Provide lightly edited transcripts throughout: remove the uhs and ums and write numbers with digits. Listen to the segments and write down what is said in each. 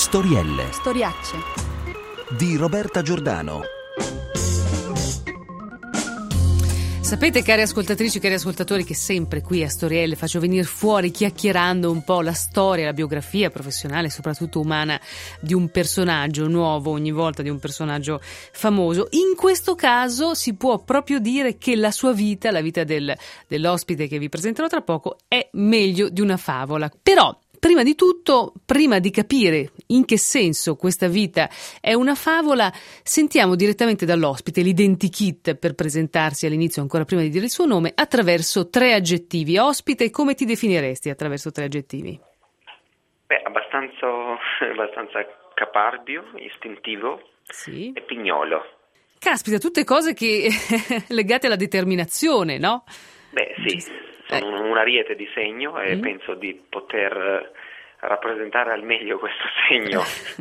Storielle Storiacce di Roberta Giordano. Sapete, cari ascoltatrici, cari ascoltatori, che sempre qui a Storielle faccio venire fuori, chiacchierando un po', la storia, la biografia professionale, soprattutto umana, di un personaggio nuovo ogni volta, di un personaggio famoso. In questo caso si può proprio dire che la sua vita, la vita dell'ospite che vi presenterò tra poco, è meglio di una favola. Però, prima di tutto, prima di capire in che senso questa vita è una favola, sentiamo direttamente dall'ospite l'identikit per presentarsi all'inizio, ancora prima di dire il suo nome, attraverso 3 aggettivi. Ospite, come ti definiresti attraverso 3 aggettivi? Abbastanza caparbio, istintivo, sì, e pignolo. Caspita, tutte cose che legate alla determinazione, no? Sì, sono un ariete di segno e penso di poter rappresentare al meglio questo segno.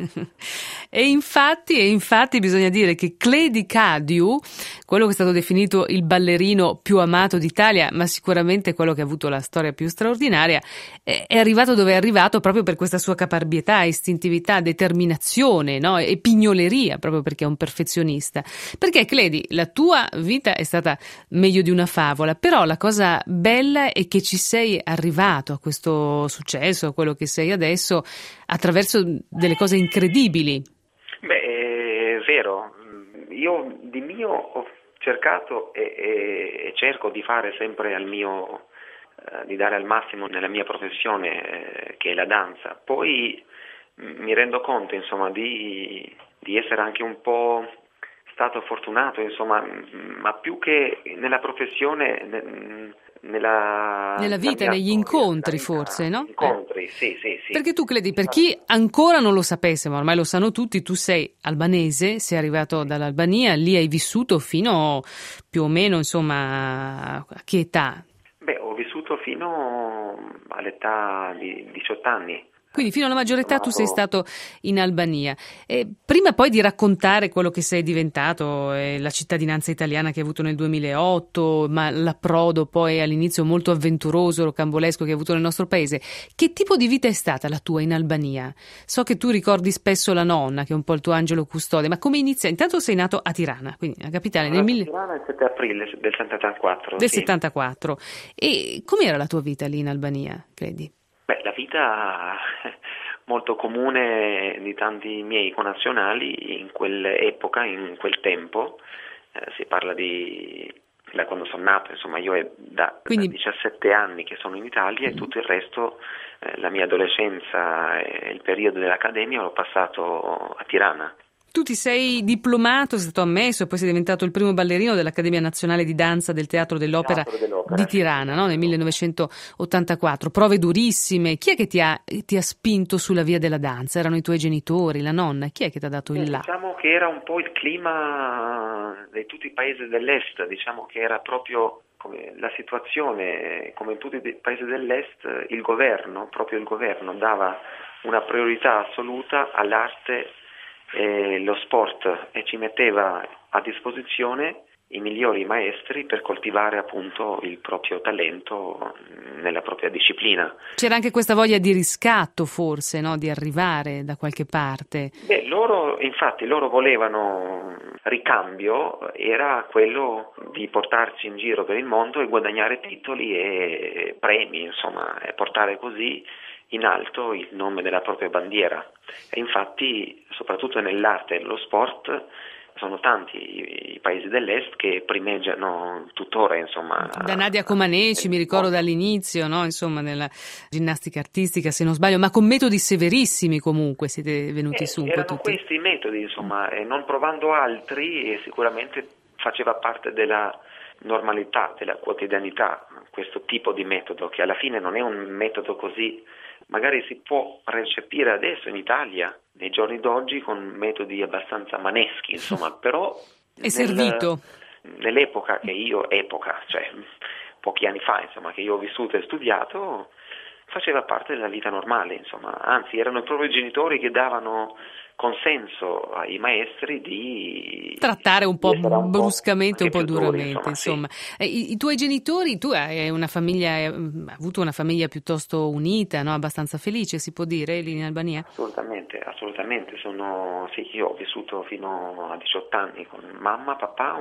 E infatti bisogna dire che Cledi Cadiu, quello che è stato definito il ballerino più amato d'Italia, ma sicuramente quello che ha avuto la storia più straordinaria, è arrivato dove è arrivato proprio per questa sua caparbietà, istintività, determinazione, no? E pignoleria, proprio perché è un perfezionista. Perché, Cledi, la tua vita è stata meglio di una favola, però la cosa bella è che ci sei arrivato a questo successo, a quello che sei adesso, attraverso delle cose incredibili. È vero. Io di mio ho cercato e cerco di fare sempre di dare al massimo nella mia professione, che è la danza. Poi mi rendo conto, insomma, di essere anche un po' stato fortunato, insomma, ma più che nella professione, nella vita, negli incontri, forse, no? Incontri, sì. Perché tu, Cledi, per chi ancora non lo sapesse, ma ormai lo sanno tutti, tu sei albanese, sei arrivato dall'Albania, lì hai vissuto fino più o meno, insomma, a che età? Ho vissuto fino all'età di 18 anni. Quindi fino alla maggiore età tu sei stato in Albania. E prima poi di raccontare quello che sei diventato, la cittadinanza italiana che hai avuto nel 2008, ma l'approdo poi all'inizio molto avventuroso, rocambolesco che hai avuto nel nostro paese, che tipo di vita è stata la tua in Albania? So che tu ricordi spesso la nonna, che è un po' il tuo angelo custode, ma come inizia? Intanto sei nato a Tirana, quindi la capitale, Tirana il 7 aprile del 74. Del sì. 74. E com'era la tua vita lì in Albania, credi? La vita molto comune di tanti miei connazionali in quell'epoca, in quel tempo, si parla da quando sono nato, insomma io è da 17 anni che sono in Italia e tutto il resto, la mia adolescenza e il periodo dell'accademia l'ho passato a Tirana. Tu ti sei diplomato, sei stato ammesso e poi sei diventato il primo ballerino dell'Accademia Nazionale di Danza del Teatro dell'Opera di Tirana, no? Nel 1984. Prove durissime. Chi è che ti ha spinto sulla via della danza? Erano i tuoi genitori, la nonna? Chi è che ti ha dato il là? Diciamo che era un po' il clima di tutti i paesi dell'Est, diciamo che era proprio come la situazione, come in tutti i paesi dell'Est, il governo dava una priorità assoluta all'arte e lo sport e ci metteva a disposizione i migliori maestri per coltivare appunto il proprio talento nella propria disciplina. C'era anche questa voglia di riscatto, forse, no? Di arrivare da qualche parte. Loro volevano ricambio, era quello di portarci in giro per il mondo e guadagnare titoli e premi, insomma, e portare così in alto il nome della propria bandiera. E infatti, soprattutto nell'arte e nello sport, sono tanti i paesi dell'Est che primeggiano tuttora, insomma. Da Nadia Comaneci, mi ricordo dall'inizio, no? Insomma, nella ginnastica artistica, se non sbaglio, ma con metodi severissimi comunque siete venuti su. Erano tutti questi i metodi, insomma, e non provando altri sicuramente faceva parte della normalità, della quotidianità, questo tipo di metodo, che alla fine non è un metodo così, magari si può recepire adesso in Italia, nei giorni d'oggi, con metodi abbastanza maneschi, insomma, però è servito. Nell'epoca cioè pochi anni fa, insomma, che io ho vissuto e studiato, faceva parte della vita normale, insomma, anzi erano proprio i genitori che davano consenso ai maestri di trattare un po' bruscamente, un po' duramente, duramente, insomma. Sì. I tuoi genitori, tu hai una famiglia, hai avuto una famiglia piuttosto unita, no? Abbastanza felice, si può dire, lì in Albania? Assolutamente. Io ho vissuto fino a 18 anni con mamma, papà,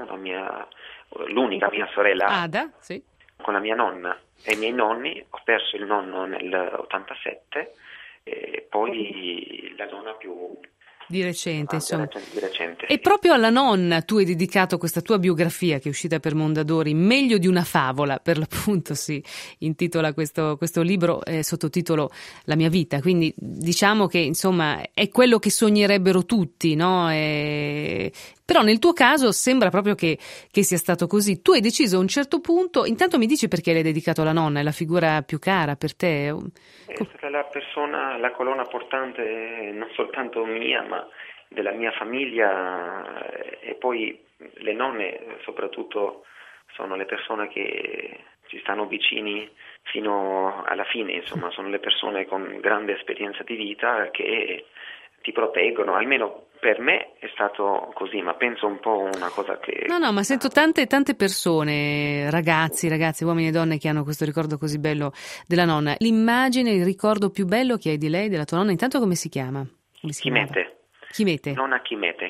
l'unica mia sorella Ada, sì. Con la mia nonna e i miei nonni. Ho perso il nonno nell'87 e poi la nonna più di recente, insomma. Di recente, E sì. proprio alla nonna tu hai dedicato questa tua biografia che è uscita per Mondadori, Meglio di una favola, per l'appunto si intitola questo libro, sottotitolo La mia vita, quindi diciamo che insomma è quello che sognerebbero tutti, no? Però nel tuo caso sembra proprio che sia stato così. Tu hai deciso a un certo punto, intanto mi dici perché l'hai dedicato alla nonna, è la figura più cara per te? È stata la colonna portante non soltanto mia, ma della mia famiglia, e poi le nonne soprattutto sono le persone che ci stanno vicini fino alla fine, insomma, sono le persone con grande esperienza di vita che ti proteggono, almeno per me è stato così, ma penso un po' una cosa che... No, ma sento tante persone, ragazzi, uomini e donne che hanno questo ricordo così bello della nonna. L'immagine, il ricordo più bello che hai di lei, della tua nonna, intanto come si chiama? Chimete. Nonna Chimete.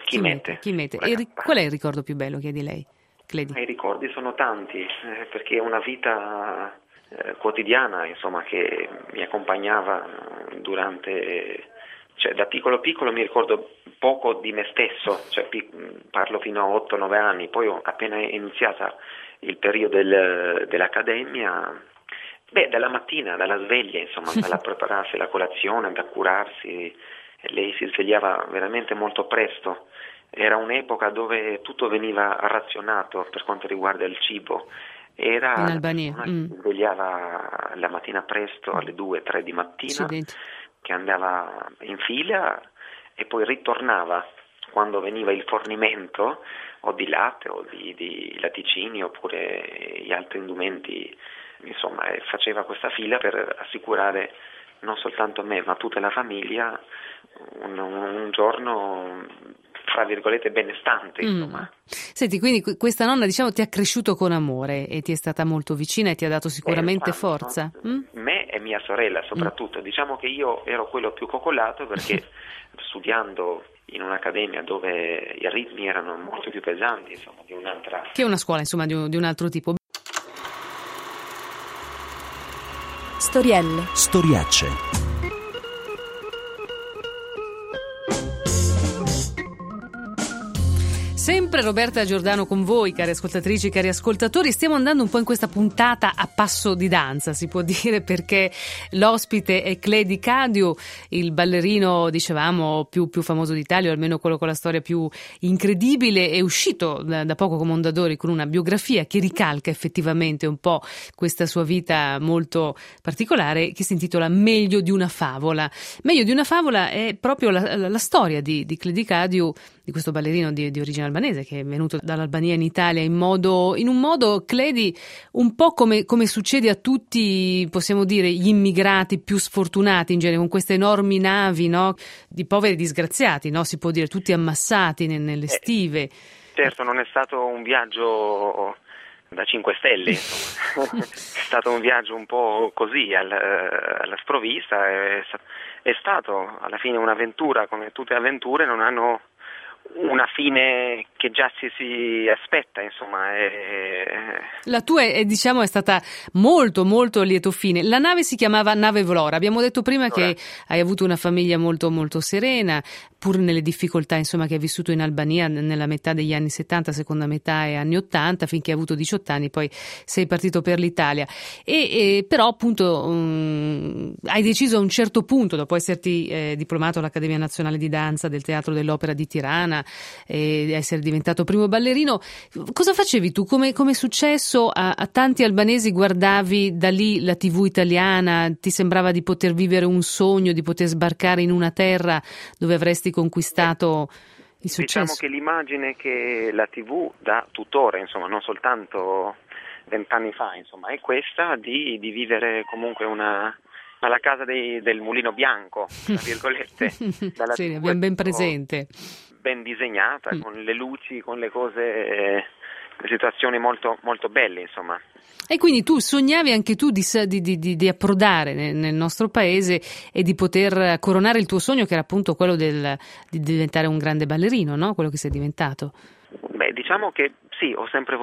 E qual è il ricordo più bello che hai di lei, Cledi? I ricordi sono tanti, perché è una vita quotidiana, insomma, che mi accompagnava durante... Cioè, da piccolo mi ricordo poco di me stesso, cioè, parlo fino a 8-9 anni, poi appena è iniziata il periodo dell'accademia, dalla mattina, dalla sveglia, insomma, dalla prepararsi la colazione, da curarsi, lei si svegliava veramente molto presto, era un'epoca dove tutto veniva razionato per quanto riguarda il cibo. Era in Albania. Si svegliava la mattina presto alle 2-3 di mattina, Accidenti. Che andava in fila e poi ritornava quando veniva il fornimento o di latte o di latticini oppure gli altri indumenti, insomma, e faceva questa fila per assicurare non soltanto me ma tutta la famiglia un giorno, fra virgolette, benestante, insomma. Senti, quindi questa nonna, diciamo, ti ha cresciuto con amore e ti è stata molto vicina e ti ha dato sicuramente forza. Me e mia sorella soprattutto. Diciamo che io ero quello più coccolato perché studiando in un'accademia dove i ritmi erano molto più pesanti, insomma, di un'altra... Che è una scuola, insomma, di un altro tipo. Storiacce. Sempre Roberta Giordano con voi, cari ascoltatrici, cari ascoltatori. Stiamo andando un po' in questa puntata a passo di danza, si può dire, perché l'ospite è Cledi Cadiu, il ballerino, dicevamo, più famoso d'Italia, o almeno quello con la storia più incredibile. È uscito da poco con Mondadori con una biografia che ricalca effettivamente un po' questa sua vita molto particolare, che si intitola Meglio di una favola. Meglio di una favola è proprio la storia di Cledi Cadiu, di questo ballerino di origine albanese che è venuto dall'Albania in Italia in un modo, Cledi, un po' come succede a tutti, possiamo dire, gli immigrati più sfortunati in genere, con queste enormi navi, no? Di poveri disgraziati, no? Si può dire, tutti ammassati nelle stive. Certo, non è stato un viaggio da 5 stelle, insomma. È stato un viaggio un po' così, alla sprovvista, è stato alla fine un'avventura, come tutte le avventure non hanno una fine che già si aspetta, insomma. La tua è stata molto molto a lieto fine. La nave si chiamava Nave Vlora. Abbiamo detto prima che hai avuto una famiglia molto molto serena, pur nelle difficoltà, insomma, che hai vissuto in Albania nella metà degli anni 70, seconda metà e anni 80, finché hai avuto 18 anni, poi sei partito per l'Italia. Però appunto hai deciso a un certo punto, dopo esserti diplomato all'Accademia Nazionale di Danza del Teatro dell'Opera di Tirana e essere diventato primo ballerino, cosa facevi tu? Come è successo a tanti albanesi? Guardavi da lì la TV italiana, ti sembrava di poter vivere un sogno, di poter sbarcare in una terra dove avresti conquistato il successo? Diciamo che l'immagine che la TV dà tuttora, insomma, non soltanto 20 anni fa, insomma, è questa di vivere comunque una alla casa del Mulino Bianco, tra virgolette. Sì, abbiamo ben presente. Ben disegnata, con le luci, con le cose, le situazioni molto, molto belle, insomma. E quindi tu sognavi anche tu di approdare nel nostro paese e di poter coronare il tuo sogno, che era appunto quello di diventare un grande ballerino, no? Quello che sei diventato. Beh, diciamo che sì, ho sempre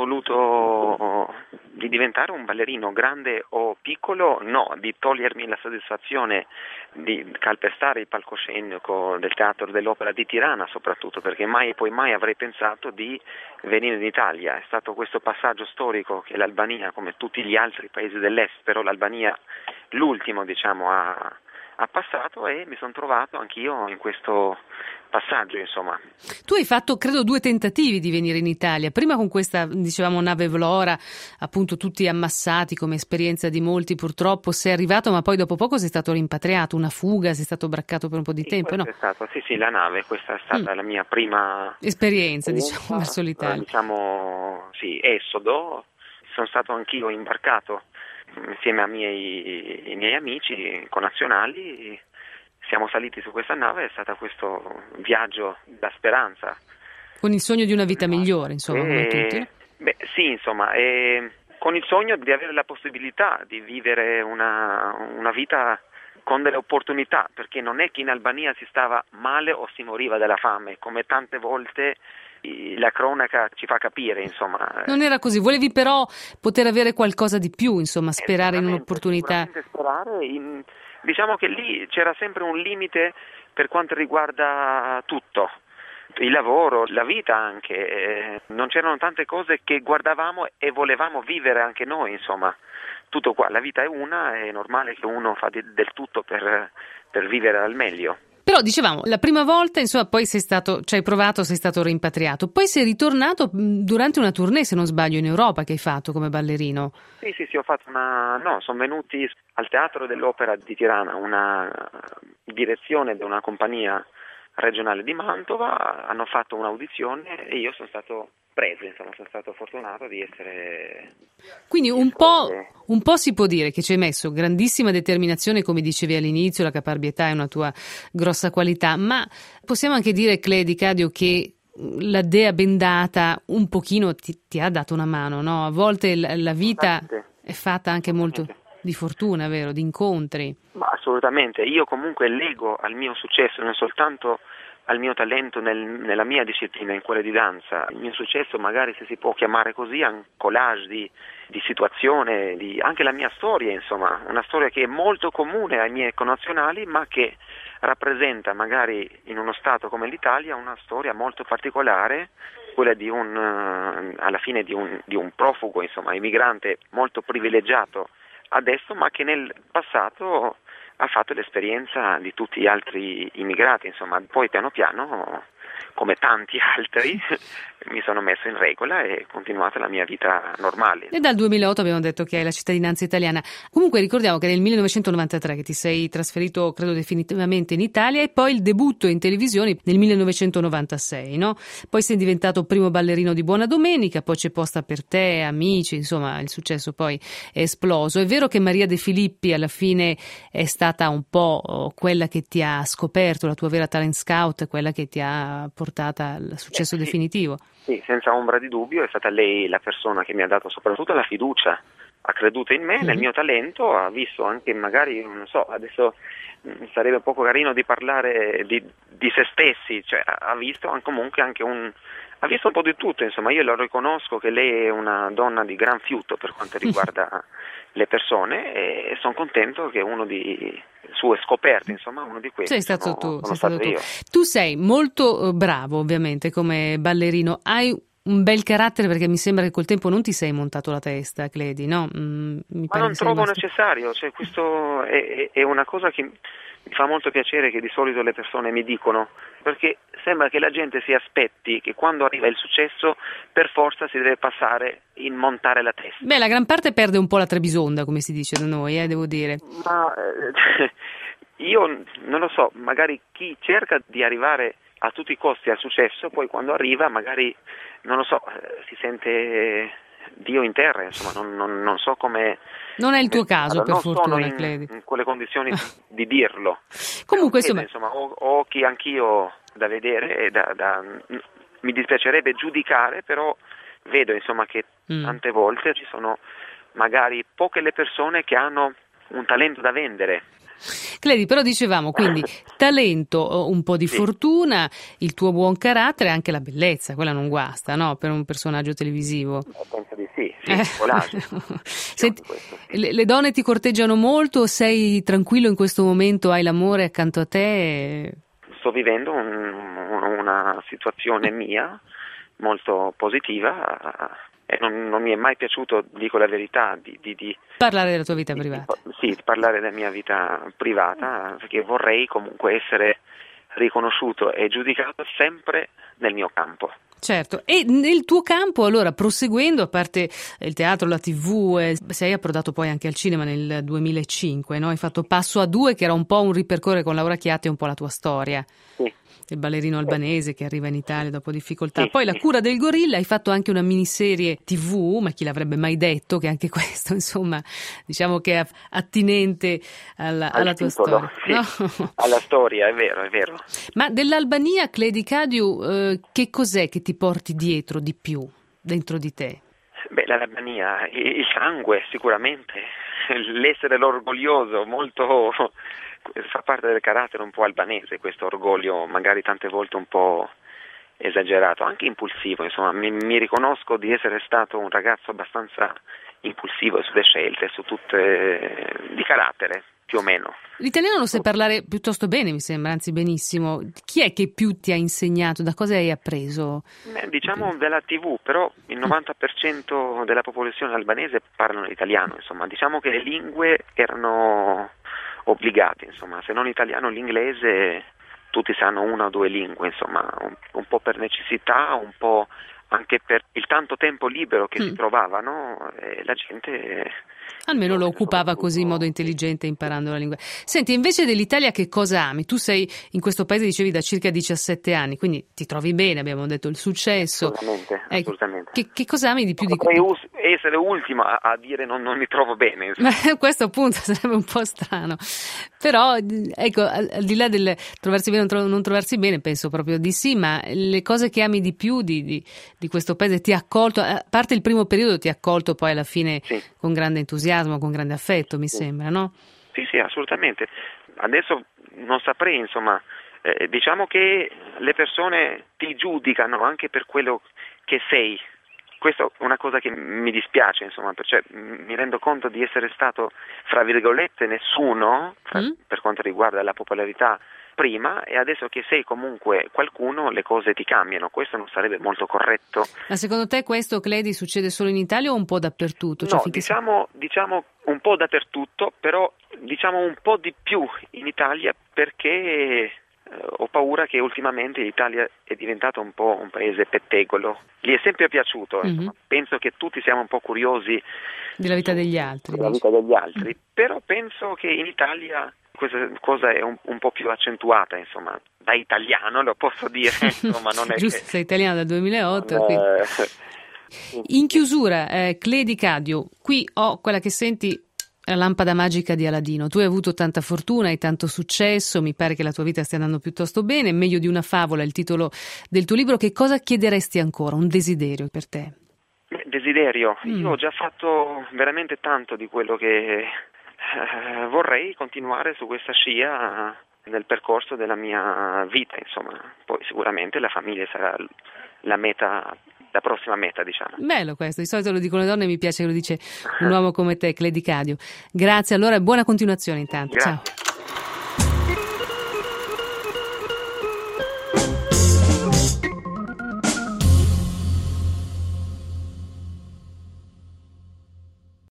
voluto di diventare un ballerino, grande o piccolo, no, di togliermi la soddisfazione di calpestare il palcoscenico del Teatro dell'Opera di Tirana, soprattutto perché mai avrei pensato di venire in Italia. È stato questo passaggio storico che l'Albania, come tutti gli altri paesi dell'est, però l'Albania l'ultimo, diciamo, ha passato, e mi sono trovato anch'io in questo passaggio, insomma. Tu hai fatto, credo, 2 tentativi di venire in Italia, prima con questa, dicevamo, nave Vlora, appunto tutti ammassati come esperienza di molti, purtroppo sei arrivato, ma poi dopo poco sei stato rimpatriato, una fuga, sei stato braccato per un po' di tempo, no? È stato, sì, la nave, questa è stata la mia prima esperienza, diciamo, verso l'Italia. Diciamo, sì, esodo. Sono stato anch'io imbarcato insieme ai miei amici connazionali. Siamo saliti su questa nave, è stato questo viaggio da speranza. Con il sogno di una vita migliore, insomma, come tutti. Beh, sì, insomma, con il sogno di avere la possibilità di vivere una vita con delle opportunità, perché non è che in Albania si stava male o si moriva della fame, come tante volte la cronaca ci fa capire, insomma. Non era così, volevi però poter avere qualcosa di più, insomma, sperare in un'opportunità. Sperare diciamo che lì c'era sempre un limite per quanto riguarda tutto, il lavoro, la vita anche, non c'erano tante cose che guardavamo e volevamo vivere anche noi, insomma, tutto qua, la vita è una, è normale che uno fa del tutto per vivere al meglio. Però dicevamo, la prima volta, insomma, poi ci hai provato, sei stato rimpatriato, poi sei ritornato durante una tournée, se non sbaglio, in Europa, che hai fatto come ballerino. Sì, ho fatto sono venuti al Teatro dell'Opera di Tirana, una direzione di una compagnia regionale di Mantova, hanno fatto un'audizione e io sono stato preso, insomma, sono stato fortunato di essere. Quindi un po' si può dire che ci hai messo grandissima determinazione, come dicevi all'inizio, la caparbietà è una tua grossa qualità, ma possiamo anche dire, Cledi Cadio, che la dea bendata un pochino ti ha dato una mano, no? A volte la vita è fatta anche molto di fortuna, vero? Di incontri. Ma assolutamente, io comunque lego al mio successo non soltanto al mio talento nella mia disciplina, in quella di danza. Il mio successo, magari, se si può chiamare così, è un collage di situazione, anche la mia storia, insomma, una storia che è molto comune ai miei connazionali, ma che rappresenta, magari in uno stato come l'Italia, una storia molto particolare, quella alla fine di un profugo, insomma, immigrante molto privilegiato adesso, ma che nel passato ha fatto l'esperienza di tutti gli altri immigrati, insomma. Poi piano piano, come tanti altri, mi sono messo in regola e ho continuato la mia vita normale. E dal 2008 abbiamo detto che hai la cittadinanza italiana. Comunque ricordiamo che nel 1993 che ti sei trasferito, credo, definitivamente in Italia, e poi il debutto in televisione nel 1996, no? Poi sei diventato primo ballerino di Buona Domenica, poi c'è Posta per te, Amici, insomma, il successo poi è esploso. È vero che Maria De Filippi alla fine è stata un po' quella che ti ha scoperto, la tua vera talent scout, quella che ti ha portata al successo definitivo. Sì, senza ombra di dubbio, è stata lei la persona che mi ha dato soprattutto la fiducia, ha creduto in me, nel mio talento, ha visto anche, magari, non so, adesso sarebbe poco carino di parlare di se stessi, cioè ha visto comunque anche ha visto un po' di tutto, insomma. Io lo riconosco che lei è una donna di gran fiuto per quanto riguarda le persone, e sono contento che uno di sue scoperte, insomma, uno di questi sei stato tu. io. Tu sei molto bravo, ovviamente, come ballerino, hai un bel carattere, perché mi sembra che col tempo non ti sei montato la testa, Cledi, no? Ma non trovo necessario, cioè questo è una cosa che mi fa molto piacere, che di solito le persone mi dicono, perché sembra che la gente si aspetti che quando arriva il successo per forza si deve passare in montare la testa. Beh, la gran parte perde un po' la Trebisonda, come si dice da noi, devo dire. Ma io non lo so, magari chi cerca di arrivare a tutti i costi al successo, poi quando arriva magari, non lo so, si sente Dio in terra, insomma, non so come... Non è il tuo caso, per non fortuna, sono in quelle condizioni di dirlo. Comunque, vedo, insomma, ho occhi anch'io da vedere e mi dispiacerebbe giudicare, però vedo, insomma, che tante volte ci sono magari poche le persone che hanno un talento da vendere. Clady, però dicevamo, quindi talento, un po' di fortuna, il tuo buon carattere e anche la bellezza, quella non guasta, no? Per un personaggio televisivo. Penso di sì, volage. Senti, le donne ti corteggiano molto? Sei tranquillo in questo momento? Hai l'amore accanto a te? Sto vivendo una situazione mia molto positiva. E non mi è mai piaciuto, dico la verità, di parlare della tua vita privata. Sì, parlare della mia vita privata, perché vorrei comunque essere riconosciuto e giudicato sempre nel mio campo. Certo, e nel tuo campo, allora, proseguendo, a parte il teatro, la TV, sei approdato poi anche al cinema nel 2005, no? Hai fatto Passo a due, che era un po' un ripercorrere con Laura Chiatti un po' la tua storia. Sì. Il ballerino albanese che arriva in Italia dopo difficoltà. Poi La cura del gorilla, hai fatto anche una miniserie TV, ma chi l'avrebbe mai detto che anche questo, insomma, diciamo che è attinente alla tua titolo, storia. Sì. No? Alla storia, è vero. Ma dell'Albania, Clady Cadiu, che cos'è che ti porti dietro di più, dentro di te? Beh, l'Albania, il sangue sicuramente, l'essere orgoglioso, molto... fa parte del carattere un po' albanese, questo orgoglio magari tante volte un po' esagerato, anche impulsivo, insomma, mi riconosco di essere stato un ragazzo abbastanza impulsivo sulle scelte, su tutte, di carattere, più o meno. L'italiano lo sai parlare piuttosto bene, mi sembra, anzi benissimo. Chi è che più ti ha insegnato? Da cosa hai appreso? Diciamo dalla TV, però il 90% della popolazione albanese parlano l'italiano, insomma, diciamo che le lingue erano obbligate, insomma, se non l'italiano, l'inglese, tutti sanno una o due lingue, insomma, un po' per necessità, un po' anche per il tanto tempo libero che si trovavano, e la gente almeno lo occupava così in modo intelligente, imparando la lingua. Senti, invece dell'Italia che cosa ami? Tu sei in questo paese, dicevi, da circa 17 anni, quindi ti trovi bene, abbiamo detto il successo. Assolutamente. Che cosa ami di più? Potrei essere ultimo a dire non mi trovo bene. Questo appunto sarebbe un po' strano. Però, ecco, al di là del trovarsi bene o non trovarsi bene, penso proprio di sì, ma le cose che ami di più di questo paese ti ha accolto, a parte il primo periodo ti ha accolto poi alla fine con grande entusiasmo, con grande affetto, mi sembra, no? Sì, assolutamente. Adesso non saprei, insomma, diciamo che le persone ti giudicano anche per quello che sei. Questa è una cosa che mi dispiace, insomma, perché mi rendo conto di essere stato, fra virgolette, nessuno per quanto riguarda la popolarità prima, e adesso che sei comunque qualcuno le cose ti cambiano. Questo non sarebbe molto corretto. Ma secondo te questo, Clady, succede solo in Italia o un po' dappertutto? No, diciamo un po' dappertutto, però diciamo un po' di più in Italia, perché ho paura che ultimamente l'Italia è diventato un po' un paese pettegolo. Gli è sempre piaciuto, insomma. Penso che tutti siamo un po' curiosi della vita degli altri. Della vita degli altri, però penso che in Italia questa cosa è un po' più accentuata, insomma, da italiano lo posso dire, insomma, non è giusto, che... sei italiano dal 2008, quindi... In chiusura, Clady Cadiu, qui ho quella che senti la lampada magica di Aladino. Tu hai avuto tanta fortuna, hai tanto successo, mi pare che la tua vita stia andando piuttosto bene, meglio di una favola, il titolo del tuo libro. Che cosa chiederesti ancora? Un desiderio per te? Desiderio? Io ho già fatto veramente tanto di quello che vorrei continuare su questa scia nel percorso della mia vita, insomma. Poi sicuramente la famiglia sarà la meta, la prossima meta, diciamo. Bello questo, di solito lo dicono le donne, mi piace che lo dice un uomo come te, Clady Cadiu. Grazie allora e buona continuazione intanto. Grazie. Ciao.